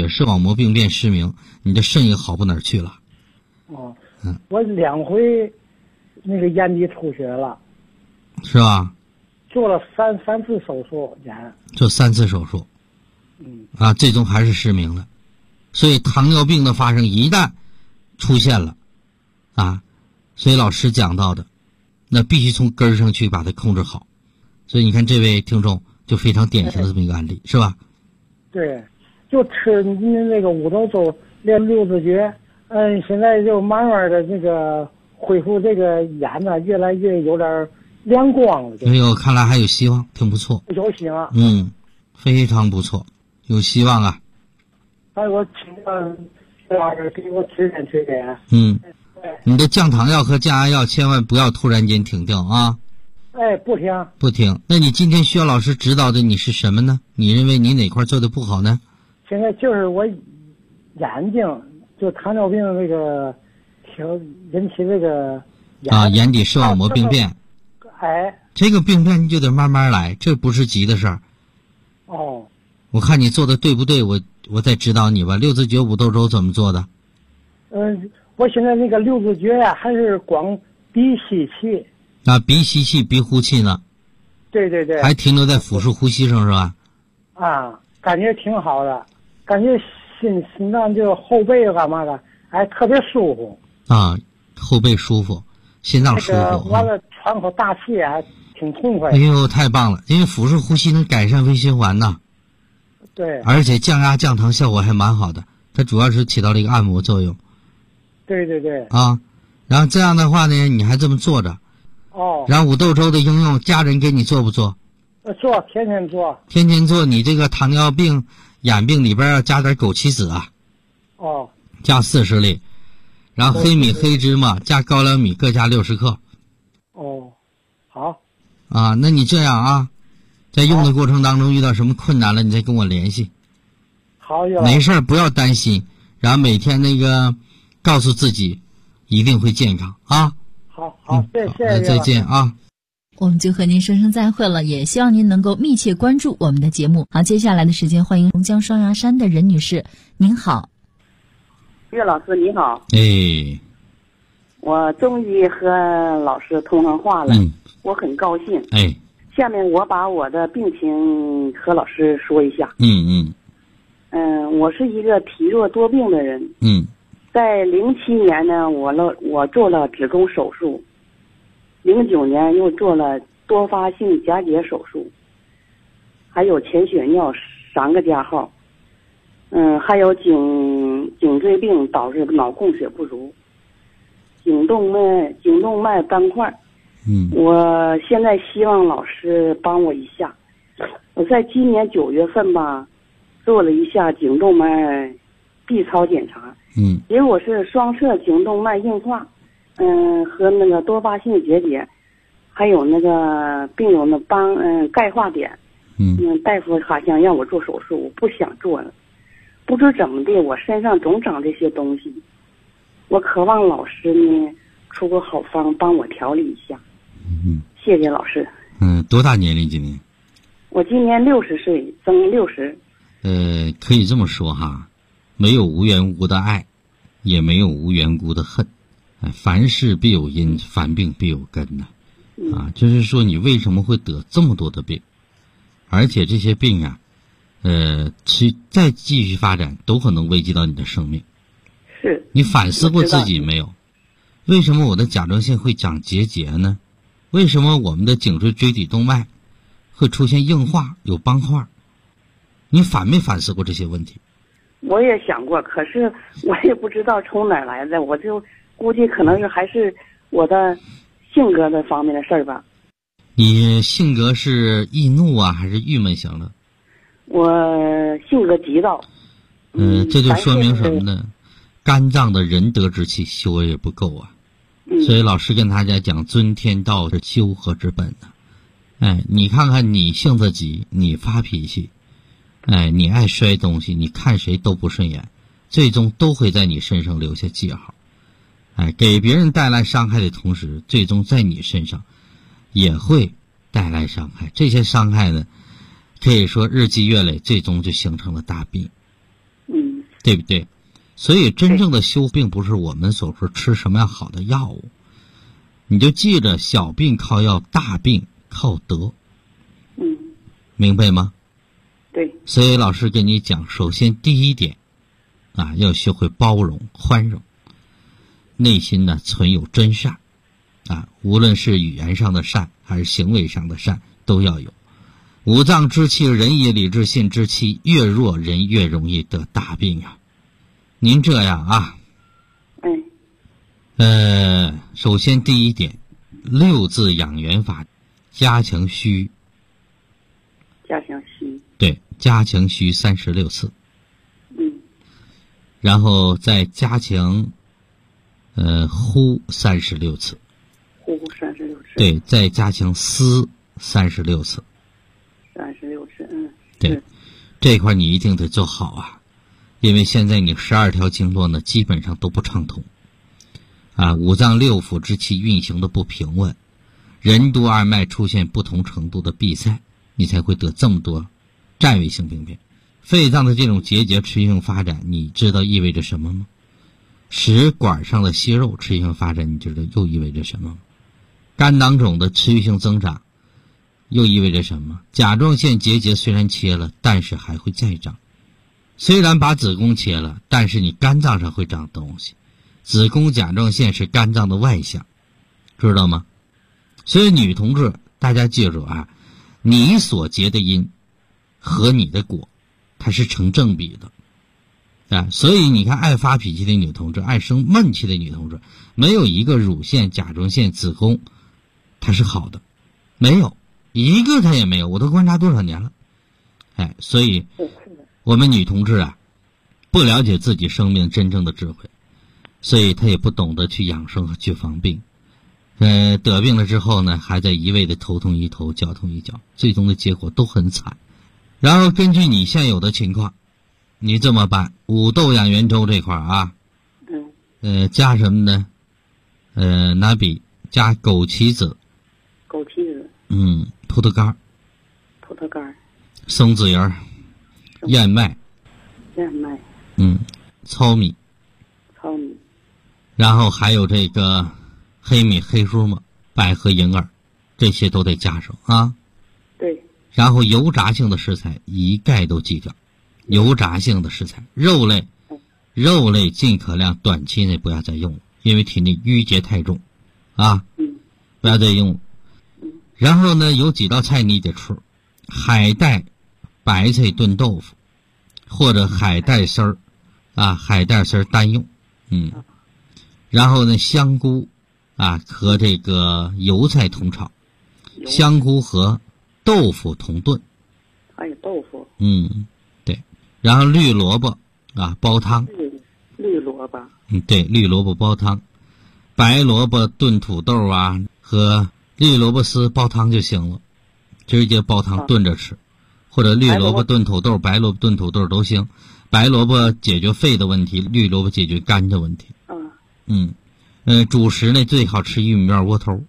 血，视网膜病变失明，你的肾也好不哪儿去了。 哦，我2回那个眼底出血了， 是吧？ 做了三次手术眼。 做3次手术。最终还是失明了。所以糖尿病的发生一旦出现了所以老师讲到的，那必须从根儿上去把它控制好。所以你看这位听众就非常典型的这么一个案例，是吧？ 对，就吃那个五豆粥练6字诀，现在就慢慢的这个恢复这个眼呢，越来越有点亮光了。 哎呦，看来还有希望，挺不错。 有希望。 非常不错，有希望啊。 哎，我请徐老师给我指点。 你的降糖药和降压药千万不要突然间停掉啊。 不停。 那你今天需要老师指导的你是什么呢？你认为你哪块做的不好呢？ 现在就是我眼睛就糖尿病这个引起这个眼底视网膜病变。这个病变你就得慢慢来，这不是急的事儿。我看你做的对不对，我再指导你吧。6字诀五豆粥怎么做的？ 我现在那个6字诀呀，还是光鼻吸气。 鼻吸气鼻呼气呢？ 对， 还停留在腹式呼吸上是吧？ 感觉挺好的，感觉心脏就后背干嘛的，特别舒服。 后背舒服，心脏舒服。 完了喘口大气挺痛快。 哎呦，太棒了！因为腹式呼吸能改善微循环呐。 对。 而且降压降糖效果还蛮好的，它主要是起到了一个按摩作用。 对。 然后这样的话呢，你还这么做着。然后五豆粥的应用，家人给你做不做？ 做，天天做。 天天做，你这个糖尿病、眼病里边要加点枸杞子加40粒，然后黑米、黑芝麻加高粱米各加60克。 好。 那你这样在用的过程当中遇到什么困难了，你再跟我联系。 好。 没事不要担心，然后每天那个告诉自己一定会健康好，谢谢。 再见我们就和您说声再会了，也希望您能够密切关注我们的节目。好，接下来的时间，欢迎龙江双鸭山的任女士，您好。 岳老师你好。我终于和老师通上话了。我很高兴。下面我把我的病情和老师说一下。我是一个体弱多病的人。在07年呢，我做了子宫手术，09年又做了多发性夹结手术，还有潜血尿3个加号，还有颈椎病导致脑供血不足，颈动脉斑块。我现在希望老师帮我一下。我在今年9月份做了一下颈动脉 B 超检查，结果是双侧颈动脉硬化，和那个多发性结节，还有那个病友的钙化点。大夫好像让我做手术，我不想做了，不知怎么的，我身上总长这些东西，我渴望老师呢出个好方帮我调理一下。谢谢老师。 多大年龄今年？ 我今年60岁，增60。 可以这么说没有无缘无故的爱，也没有无缘无故的恨。凡事必有因，凡病必有根就是说你为什么会得这么多的病，而且这些病再继续发展都可能危及到你的生命。 是。 你反思过自己没有？为什么我的甲状腺会长结节呢？为什么我们的颈椎椎体动脉会出现硬化有斑块？你反没反思过这些问题？ 我也想过，可是我也不知道从哪儿来的，我就估计可能是还是我的性格的方面的事儿吧。 你性格是易怒还是郁闷型的？ 我性格急躁。 这就说明什么呢？肝脏的仁德之气修也不够所以老师跟大家讲，尊天道是修和之本你看看你性子急，你发脾气，你爱摔东西，你看谁都不顺眼，最终都会在你身上留下记号。给别人带来伤害的同时，最终在你身上也会带来伤害。这些伤害呢，可以说日积月累，最终就形成了大病。 对不对？所以真正的修并不是我们所说吃什么样好的药物，你就记着，小病靠药，大病靠德。明白吗？ 对。 所以老师跟你讲，首先第一点啊，要学会包容宽容，内心呢存有真善啊，无论是语言上的善还是行为上的善都要有。五脏之气，人也理智性之气越弱，人越容易得大病啊。您这样啊，首先第一点，6字养元法，加强虚。对，加强虚36次。然后再加强呼36次。 呼36次。 对，再加强思36次。 36次， 对，这块你一定得做好啊，因为现在你12条经络呢基本上都不畅通啊，五脏六腑之气运行的不平稳，任督二脉出现不同程度的闭塞，你才会得这么多占位性病变。肺脏的这种结节持续性发展，你知道意味着什么吗？食管上的息肉持续性发展，你知道又意味着什么吗？肝囊肿的持续性增长又意味着什么？甲状腺结节虽然切了，但是还会再长。虽然把子宫切了，但是你肝脏上会长东西。子宫甲状腺是肝脏的外象，知道吗？所以女同志，大家记住啊，你所结的因和你的果，它是成正比的啊。所以你看，爱发脾气的女同志，爱生闷气的女同志，没有一个乳腺、甲状腺、子宫它是好的，没有一个，它也没有，我都观察多少年了。所以我们女同志啊，不了解自己生命真正的智慧，所以她也不懂得去养生和去防病。得病了之后呢，还在一味的头痛医头，脚痛医脚，最终的结果都很惨。然后根据你现有的情况，你这么办，五豆养元粥这块啊，加什么呢？拿笔加枸杞子，葡萄干，松子仁，燕麦，糙米，然后还有这个黑米、黑苏木、百合、银耳，这些都得加上啊。 对。 然后油炸性的食材一概都忌掉，油炸性的食材，肉类尽可量短期内不要再用了，因为体内淤结太重啊，不要再用了。然后呢，有几道菜你得吃，海带、白菜炖豆腐，或者海带丝儿啊，海带丝儿单用，然后呢，香菇啊和这个油菜同炒，香菇和豆腐同炖， 还有豆腐， 对，然后绿萝卜啊煲汤， 绿萝卜， 对，绿萝卜煲汤，白萝卜炖土豆啊和绿萝卜丝煲汤就行了，直接煲汤炖着吃，或者绿萝卜炖土豆、白萝卜炖土豆都行。白萝卜解决肺的问题，绿萝卜解决肝的问题。主食呢最好吃玉米面窝头。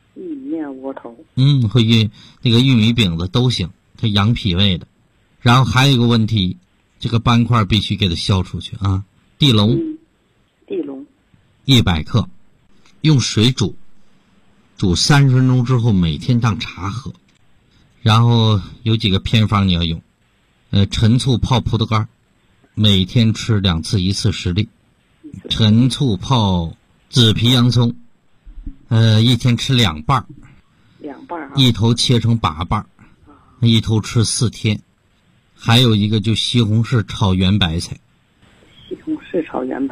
或那个玉米饼子都行，它养脾胃的。然后还有一个问题，这个斑块必须给它消出去啊。地龙100克，用水煮30分钟之后，每天当茶喝。然后有几个偏方你要用，陈醋泡葡萄干，每天吃2次，1次10粒。陈醋泡紫皮洋葱，一天吃2瓣，一头切成8瓣，一头吃4天。还有一个就西红柿炒圆白菜。 西红柿炒圆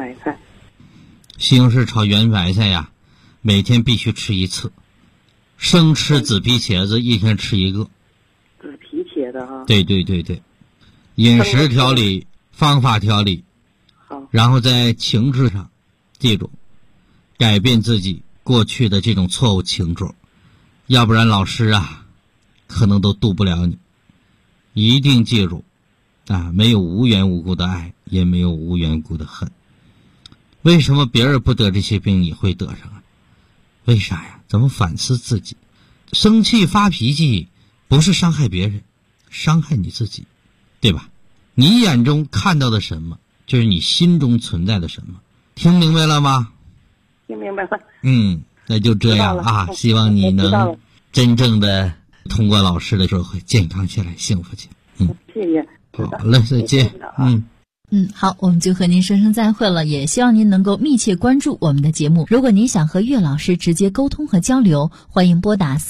白菜呀，每天必须吃1次。生吃紫皮茄子，一天吃1个。 紫皮茄子啊？ 对。饮食调理，方法调理。 好。然后在情志上，记住，改变自己过去的这种错误情志，要不然老师啊，可能都渡不了你。一定记住啊，没有无缘无故的爱，也没有无缘无故的恨。为什么别人不得这些病，你会得上啊？为啥呀？怎么反思自己？生气发脾气不是伤害别人，伤害你自己，对吧？你眼中看到的什么， 就是你心中存在的什么。听明白了吗？ 听明白了。 那就这样啊，希望你能真正的通过老师的时候会健康起来，幸福起来。 谢谢。 好了，再见。 好，我们就和您说声再会了，也希望您能够密切关注我们的节目。如果您想和岳老师直接沟通和交流，欢迎拨打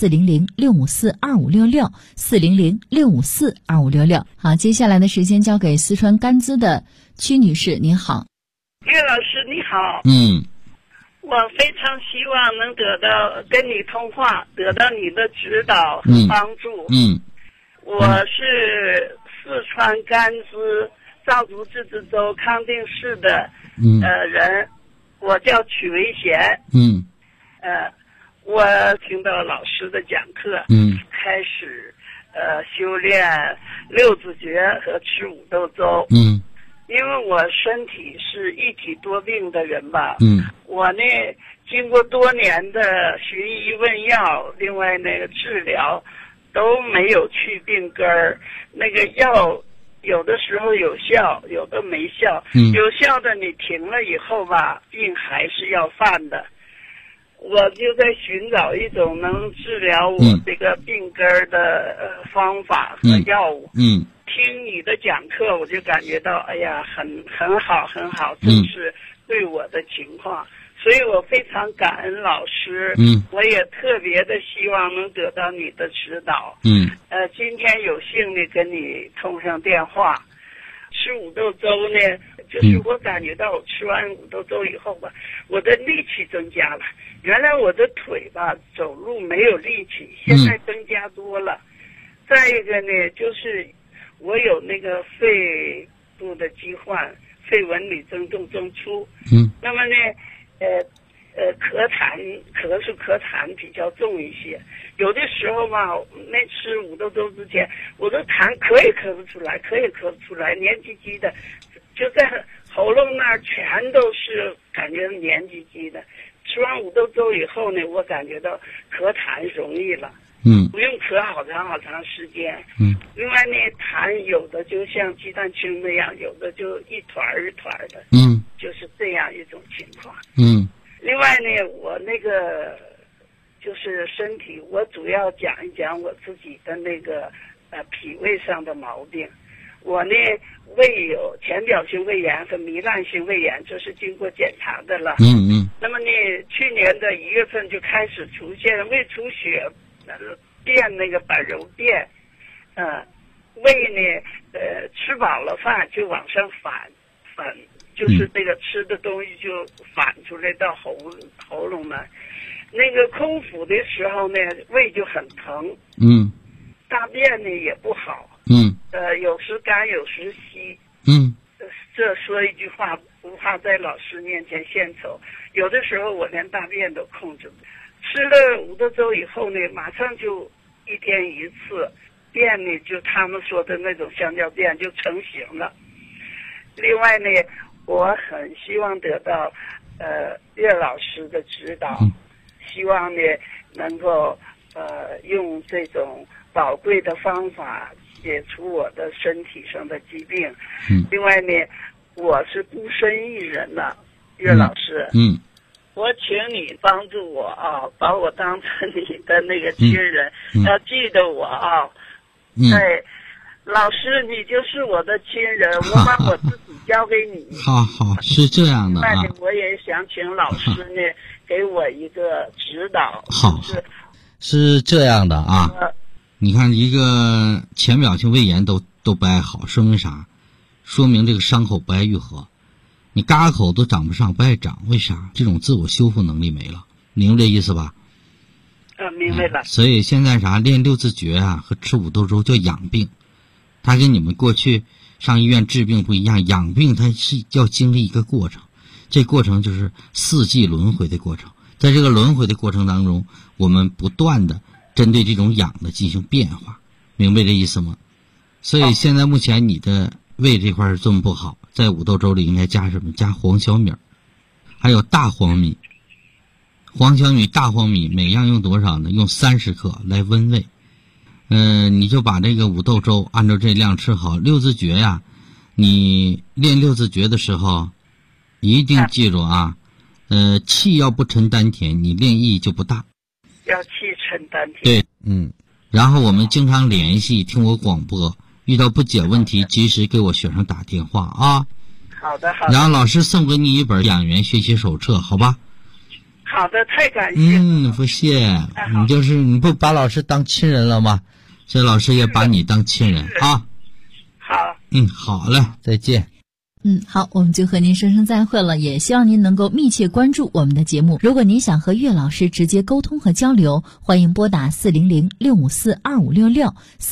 400-654-2566 400-654-2566。好，接下来的时间交给四川甘孜的曲女士，您好。 岳老师你好。我非常希望能跟你通话，得到你的指导和帮助。我是四川甘孜藏族自治州康定市的人，我叫曲维贤。我听到老师的讲课，开始修炼六字诀和吃五豆粥。因为我身体是一体多病的人吧，我呢经过多年的寻医问药，另外那个治疗都没有去病根儿，那个药有的时候有效，有的没效。有效的你停了以后吧，病还是要犯的。我就在寻找一种能治疗我这个病根儿的方法和药物。听你的讲课，我就感觉到，哎呀，很好，很好，正是对我的情况，所以我非常感恩老师。我也特别的希望能得到你的指导。今天有幸的跟你通上电话。吃五豆粥呢，就是我感觉到我吃完五豆粥以后吧，我的力气增加了。原来我的腿吧走路没有力气，现在增加多了。再一个呢，就是我有那个肺部的疾患，肺纹理增重增粗。那么呢，咳痰比较重一些。有的时候吧，没吃五豆粥之前，我的痰咳也咳不出来，黏唧唧的，就在喉咙那儿全都是感觉黏唧唧的。吃完五豆粥以后呢，我感觉到咳痰容易了。不用咳好长时间。另外呢，痰有的就像鸡蛋清那样，有的就一团一团的。就是这样一种情况。另外呢，我那个就是身体，我主要讲一讲我自己的那个脾胃上的毛病。我呢胃有浅表性胃炎和糜烂性胃炎，这是经过检查的了。那么呢，去年的1月份就开始出现胃出血，便那个板柔便，胃呢吃饱了饭就往上反，就是那个吃的东西就反出来到喉咙了。那个空腹的时候呢，胃就很疼。大便呢也不好。有时干有时稀。这说一句话不怕在老师面前献丑，有的时候我连大便都控制不了。吃了五豆粥以后呢，马上就1天1次，便呢就他们说的那种香蕉便就成型了。另外呢，我很希望得到岳老师的指导，希望呢能够用这种宝贵的方法解除我的身体上的疾病。另外呢，我是孤身一人了，岳老师。我请你帮助我啊，把我当成你的那个亲人，要记得我啊。对，老师，你就是我的亲人，我把我自己交给你。 好，是这样的啊。 那我也想请老师呢给我一个指导。 好，是这样的啊。你看，一个浅表性胃炎都不爱好，说明啥？说明这个伤口不爱愈合。你嘎口都长不上，不爱长，为啥？这种自我修复能力没了，明白这意思吧？ 明白了。 所以现在啥练六字诀啊和吃五豆粥叫养病，它跟你们过去上医院治病不一样，养病它是要经历一个过程，这过程就是4季轮回的过程。在这个轮回的过程当中，我们不断的针对这种养的进行变化，明白这意思吗？所以现在目前你的胃这块这么不好，在五豆粥里应该加什么？加黄小米，还有大黄米。黄小米、大黄米每样用多少呢？用30克来温胃。你就把这个五豆粥按照这量吃好。六字诀呀， 你练六字诀的时候，一定记住啊，气要不沉丹田，你练意就不大。 要气沉丹田。 对，然后我们经常联系，听我广播，遇到不解问题，及时给我学生打电话啊。 好的，好的。 然后老师送给你一本养元学习手册，好吧？ 好的，太感谢了。 不谢。你不把老师当亲人了吗？所以老师也把你当亲人啊。 好。 好嘞，再见。 好，我们就和您说声再会了，也希望您能够密切关注我们的节目。如果您想和岳老师直接沟通和交流，欢迎拨打400-654-2566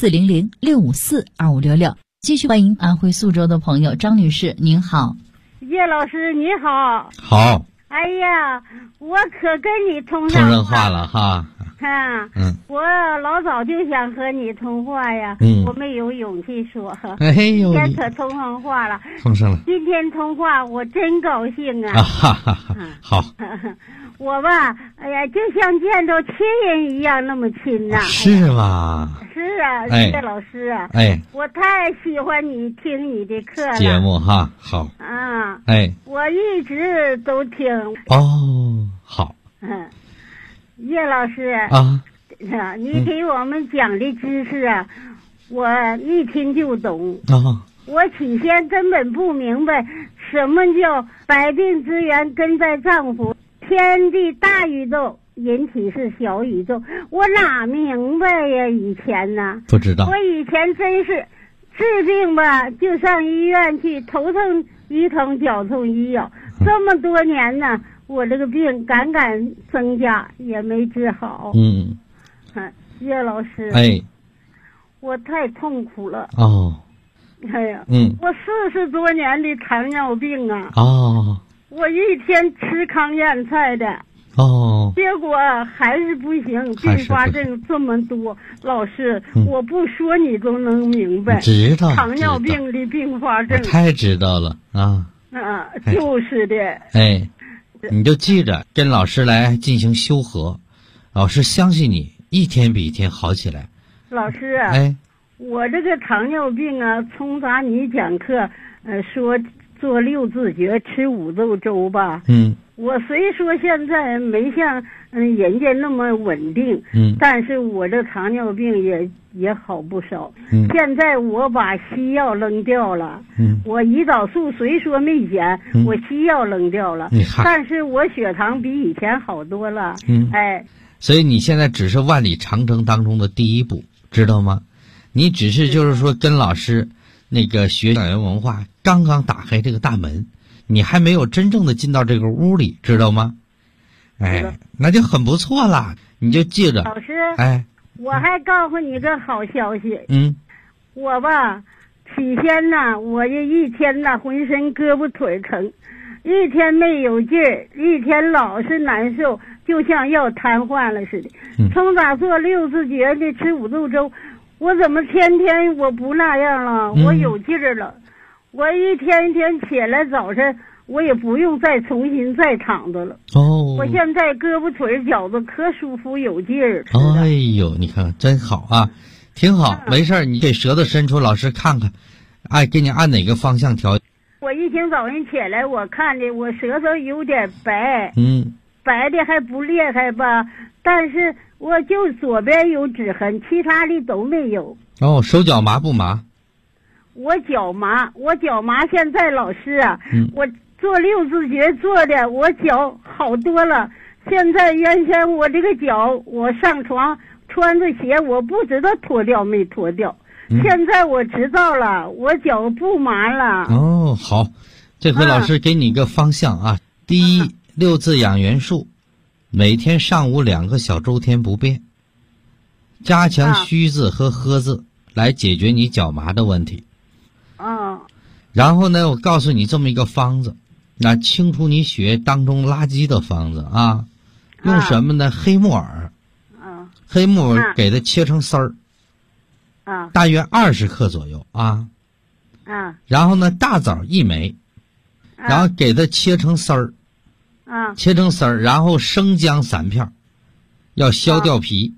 400-654-2566。继续欢迎安徽宿州的朋友张女士，您好。 岳老师你好。 好。 哎呀，我可跟你通人话了哈。 我老早就想和你通话呀，我没有勇气说。 今天可通上话了。 通上了。 今天通话我真高兴啊。 好。 我吧，哎呀，就像见着亲人一样那么亲呐。 是吗？ 是啊，岳老师啊。我太喜欢你听你的课了。 节目哈，好。 我一直都听。 好。 岳老师你给我们讲的知识啊，我一听就懂。我起先根本不明白什么叫百病之源根在脏腑，天地大宇宙，人体是小宇宙，我哪明白呀？以前呢， 不知道。 我以前真是治病吧，就上医院去，头痛医疼，脚痛医药，这么多年呢，我这个病敢增加，也没治好。岳老师，我太痛苦了。哎呀，我40多年的糖尿病啊。我一天吃糠咽菜的。结果还是不行，并发症这么多。老师，我不说你都能明白。 知道。 糖尿病的并发症。 太知道了啊。 就是的。 你就记着跟老师来进行修和，老师相信你一天比一天好起来。 老师啊，我这个糖尿病啊，从咱你讲课说做六字诀吃五豆粥吧，我虽说现在没像人家那么稳定，但是我这糖尿病也好不少。现在我把西药扔掉了，我胰岛素虽说没减，我西药扔掉了，但是我血糖比以前好多了。 所以你现在只是万里长征当中的第一步，知道吗？你只是就是说跟老师那个学养元文化刚刚打开这个大门，你还没有真正的进到这个屋里，知道吗？那就很不错了。你就记着。 老师，我还告诉你个好消息。我吧，起先呢，我这一天呢，浑身胳膊腿疼，一天没有劲儿，一天老是难受，就像要瘫痪了似的。从咋做六字诀的吃五豆粥，我怎么天天我不那样了？我有劲儿了。我一天一天起来早晨，我也不用再重新再躺着了。我现在胳膊腿脚子可舒服有劲儿。 哎呦，你看真好啊，挺好。没事你给舌头伸出，老师看看，给你按哪个方向调。 我一天早上起来，我看的我舌头有点白，白的还不裂开吧，但是我就左边有指痕，其他的都没有。 手脚麻不麻？ 我脚麻，现在老师啊，我做六字诀做的，我脚好多了。现在原先我这个脚，我上床穿着鞋，我不知道脱掉没脱掉。现在我知道了，我脚不麻了。 好，这回老师给你个方向啊。第一，六字养元术，每天上午2个小周天不变，加强虚字和喝字来解决你脚麻的问题。然后呢，我告诉你这么一个方子，那清除你血液当中垃圾的方子啊，用什么呢？黑木耳。黑木耳给它切成丝儿。大约20克左右啊。然后呢，大枣1枚，然后给它切成丝儿。切成丝儿，然后生姜3片，要削掉皮。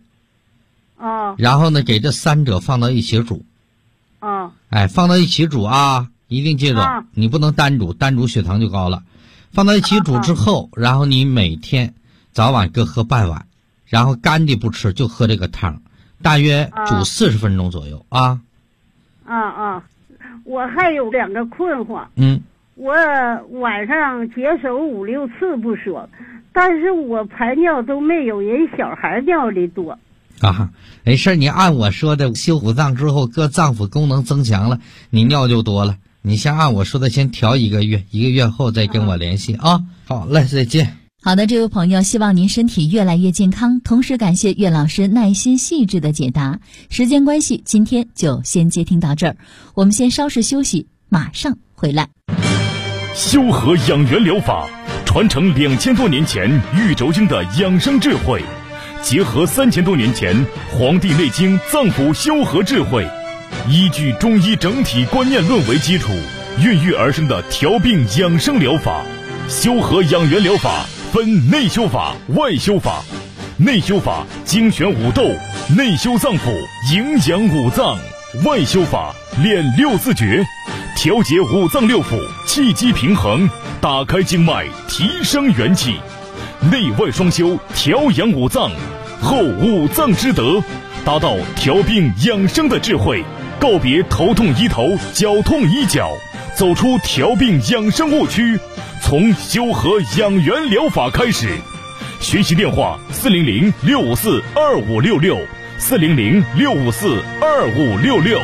然后呢，给这3者放到一起煮。放到一起煮啊， 一定记住，你不能单煮血糖就高了。放到一起煮之后，然后你每天早晚各喝半碗，然后干的不吃，就喝这个汤，大约煮40分钟左右啊。 我还有2个困惑。我晚上解手5、6次不说，但是我排尿都没有人小孩尿的多。 没事，你按我说的修五脏之后，各脏腑功能增强了，你尿就多了。你先按我说的先调1个月，1个月后再跟我联系啊。好嘞，再见。 好的，这位朋友，希望您身体越来越健康，同时感谢岳老师耐心细致的解答。时间关系，今天就先接听到这儿，我们先稍事休息，马上回来。 修和养元疗法传承2000多年前玉轴经的养生智慧，结合3000多年前《黄帝内经》脏腑修和智慧，依据中医整体观念论为基础，孕育而生的调病养生疗法。修和养元疗法分内修法、外修法。内修法精选五斗，内修脏腑，营养五脏；外修法练6字诀，调节五脏六腑，气机平衡，打开经脉，提升元气。内外双修，调养五脏，后五脏之德，达到调病养生的智慧，告别头痛医头，脚痛医脚，走出调病养生误区，从修和养元疗法开始。学习电话400-654-2566 400-654-2566。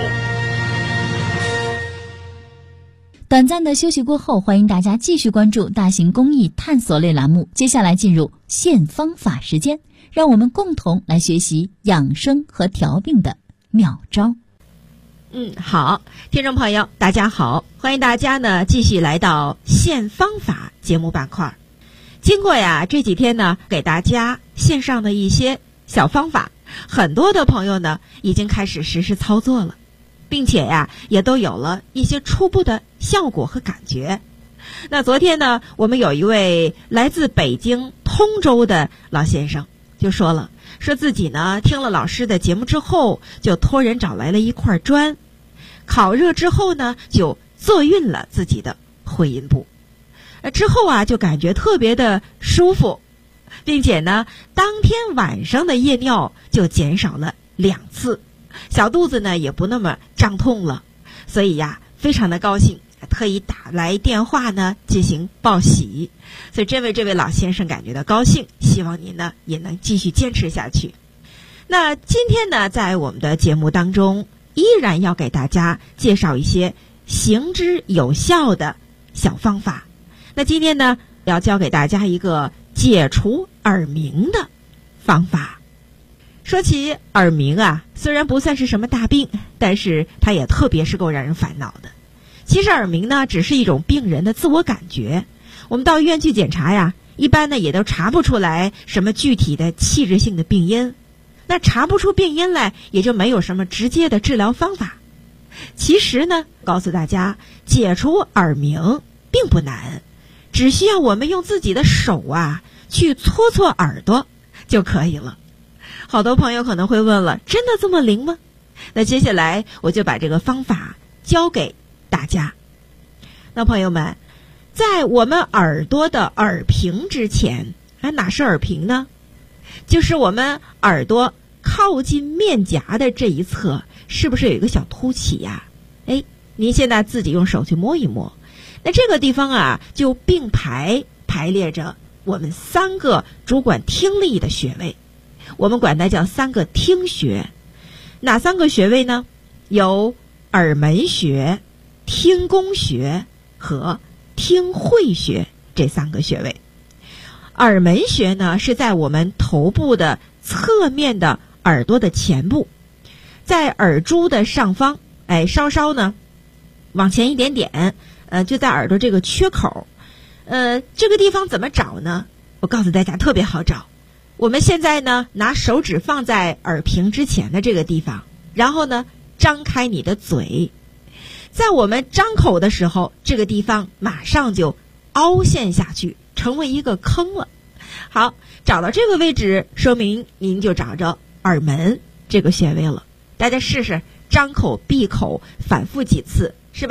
短暂的休息过后，欢迎大家继续关注大型公益探索类栏目。接下来进入现方法时间，让我们共同来学习养生和调病的妙招。 好，听众朋友大家好，欢迎大家呢继续来到现方法节目板块。经过这几天呢给大家线上的一些小方法，很多的朋友呢已经开始实施操作了，并且也都有了一些初步的效果和感觉。那昨天呢，我们有一位来自北京通州的老先生就说自己呢听了老师的节目之后，就托人找来了一块砖，烤热之后呢就坐运了自己的会阴部，之后就感觉特别的舒服，并且呢当天晚上的夜尿就减少了2次，小肚子呢也不那么胀痛了，所以非常的高兴，特意打来电话呢进行报喜，所以真为这位老先生感觉到高兴，希望您呢也能继续坚持下去。那今天呢在我们的节目当中，依然要给大家介绍一些行之有效的小方法。那今天呢要教给大家一个解除耳鸣的方法。说起耳鸣虽然不算是什么大病，但是它也特别是够让人烦恼的。其实耳鸣呢只是一种病人的自我感觉，我们到医院去检查一般呢也都查不出来什么具体的器质性的病因，那查不出病因来，也就没有什么直接的治疗方法。其实呢告诉大家，解除耳鸣并不难，只需要我们用自己的手去搓搓耳朵就可以了。好多朋友可能会问了，真的这么灵吗？那接下来我就把这个方法教给大家。那朋友们，在我们耳朵的耳屏之前，哪是耳屏呢？就是我们耳朵靠近面颊的这一侧，是不是有一个小凸起您现在自己用手去摸一摸，那这个地方就并排列着我们3个主管听力的穴位，我们管它叫3个听穴。哪3个穴位呢？有耳门穴、听宫穴和听会穴这3个穴位。耳门穴呢是在我们头部的侧面的耳朵的前部，在耳珠的上方，稍稍呢往前一点点，就在耳朵这个缺口。这个地方怎么找呢？我告诉大家特别好找。我们现在呢拿手指放在耳屏之前的这个地方，然后呢张开你的嘴，在我们张口的时候，这个地方马上就凹陷下去，成为一个坑了。好，找到这个位置，说明您就找着耳门这个穴位了。大家试试张口闭口反复几次，是吧？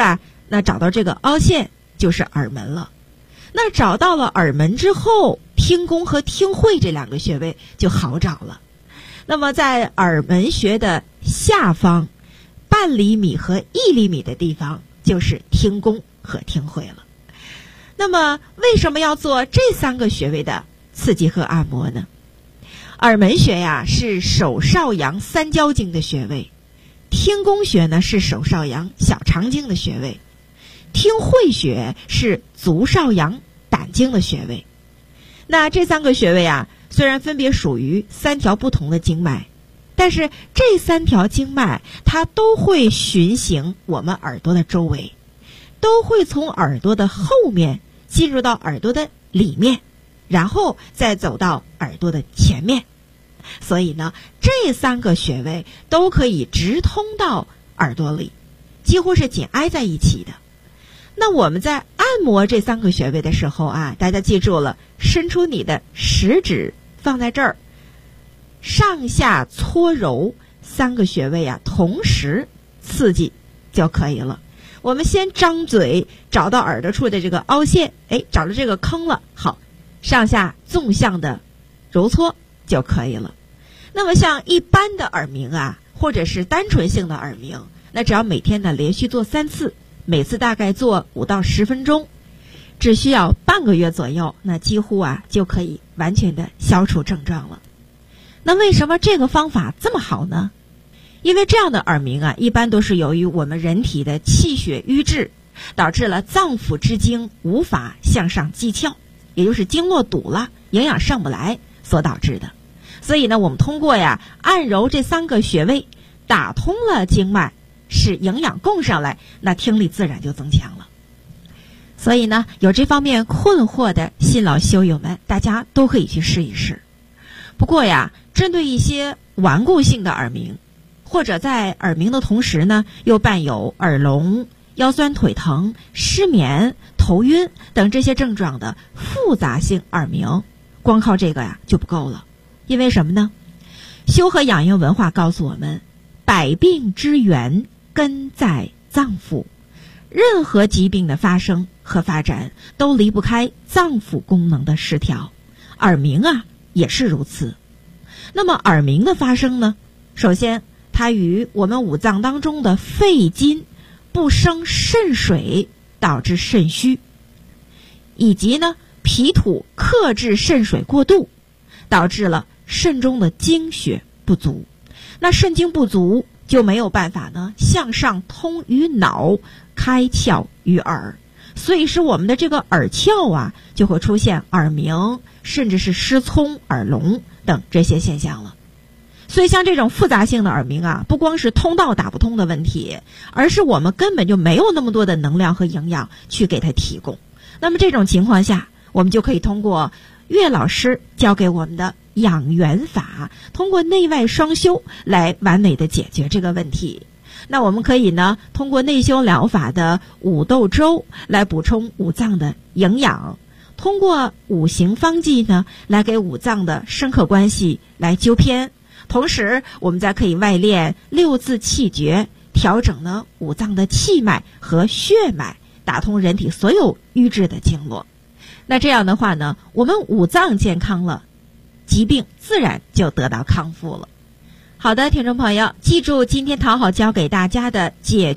那找到这个凹陷就是耳门了。那找到了耳门之后，听宫和听会这两个穴位就好找了。那么在耳门穴的下方半厘米和1厘米的地方就是听宫和听会了。那么为什么要做这3个穴位的刺激和按摩呢？耳门穴呀是手少阳三焦经的穴位，听宫穴呢是手少阳小肠经的穴位，听会穴是足少阳胆经的穴位。那这3个穴位啊，虽然分别属于3条不同的经脉，但是这3条经脉它都会循行我们耳朵的周围，都会从耳朵的后面进入到耳朵的里面，然后再走到耳朵的前面。所以呢，这3个穴位都可以直通到耳朵里，几乎是紧挨在一起的。那我们在按摩这3个穴位的时候啊，大家记住了，伸出你的食指放在这儿，上下搓揉3个穴位啊，同时刺激就可以了。我们先张嘴找到耳朵处的这个凹陷，找到这个坑了，好，上下纵向的揉搓就可以了。那么像一般的耳鸣啊，或者是单纯性的耳鸣，那只要每天呢连续做3次，每次大概做5到10分钟，只需要半个月左右，那几乎啊就可以完全的消除症状了。那为什么这个方法这么好呢？因为这样的耳鸣啊，一般都是由于我们人体的气血瘀滞，导致了脏腑之精无法向上积窍，也就是经络堵了，营养上不来所导致的。所以呢，我们通过按揉这3个穴位，打通了经脉，使营养供上来，那听力自然就增强了。所以呢，有这方面困惑的新老修友们，大家都可以去试一试。不过针对一些顽固性的耳鸣，或者在耳鸣的同时呢，又伴有耳聋、腰酸腿疼、失眠、头晕等这些症状的复杂性耳鸣，光靠这个就不够了。因为什么呢？修和养生文化告诉我们，百病之源根在脏腑，任何疾病的发生和发展都离不开脏腑功能的失调，耳鸣也是如此。那么耳鸣的发生呢，首先它与我们五脏当中的肺金不生肾水，导致肾虚，以及呢脾土克制肾水过度，导致了肾中的精血不足。那肾精不足就没有办法呢向上通于脑，开窍于耳，所以使我们的这个耳窍就会出现耳鸣，甚至是失聪、耳聋等这些现象了。所以像这种复杂性的耳鸣不光是通道打不通的问题，而是我们根本就没有那么多的能量和营养去给它提供。那么这种情况下，我们就可以通过岳老师教给我们的养元法，通过内外双修来完美的解决这个问题。那我们可以呢通过内修疗法的五豆粥来补充五脏的营养，通过五行方剂呢来给五脏的生克关系来纠偏，同时我们再可以外练六字气诀，调整呢五脏的气脉和血脉，打通人体所有瘀滞的经络。那这样的话呢，我们五脏健康了，疾病自然就得到康复了。好的，听众朋友，记住今天讨好教给大家的解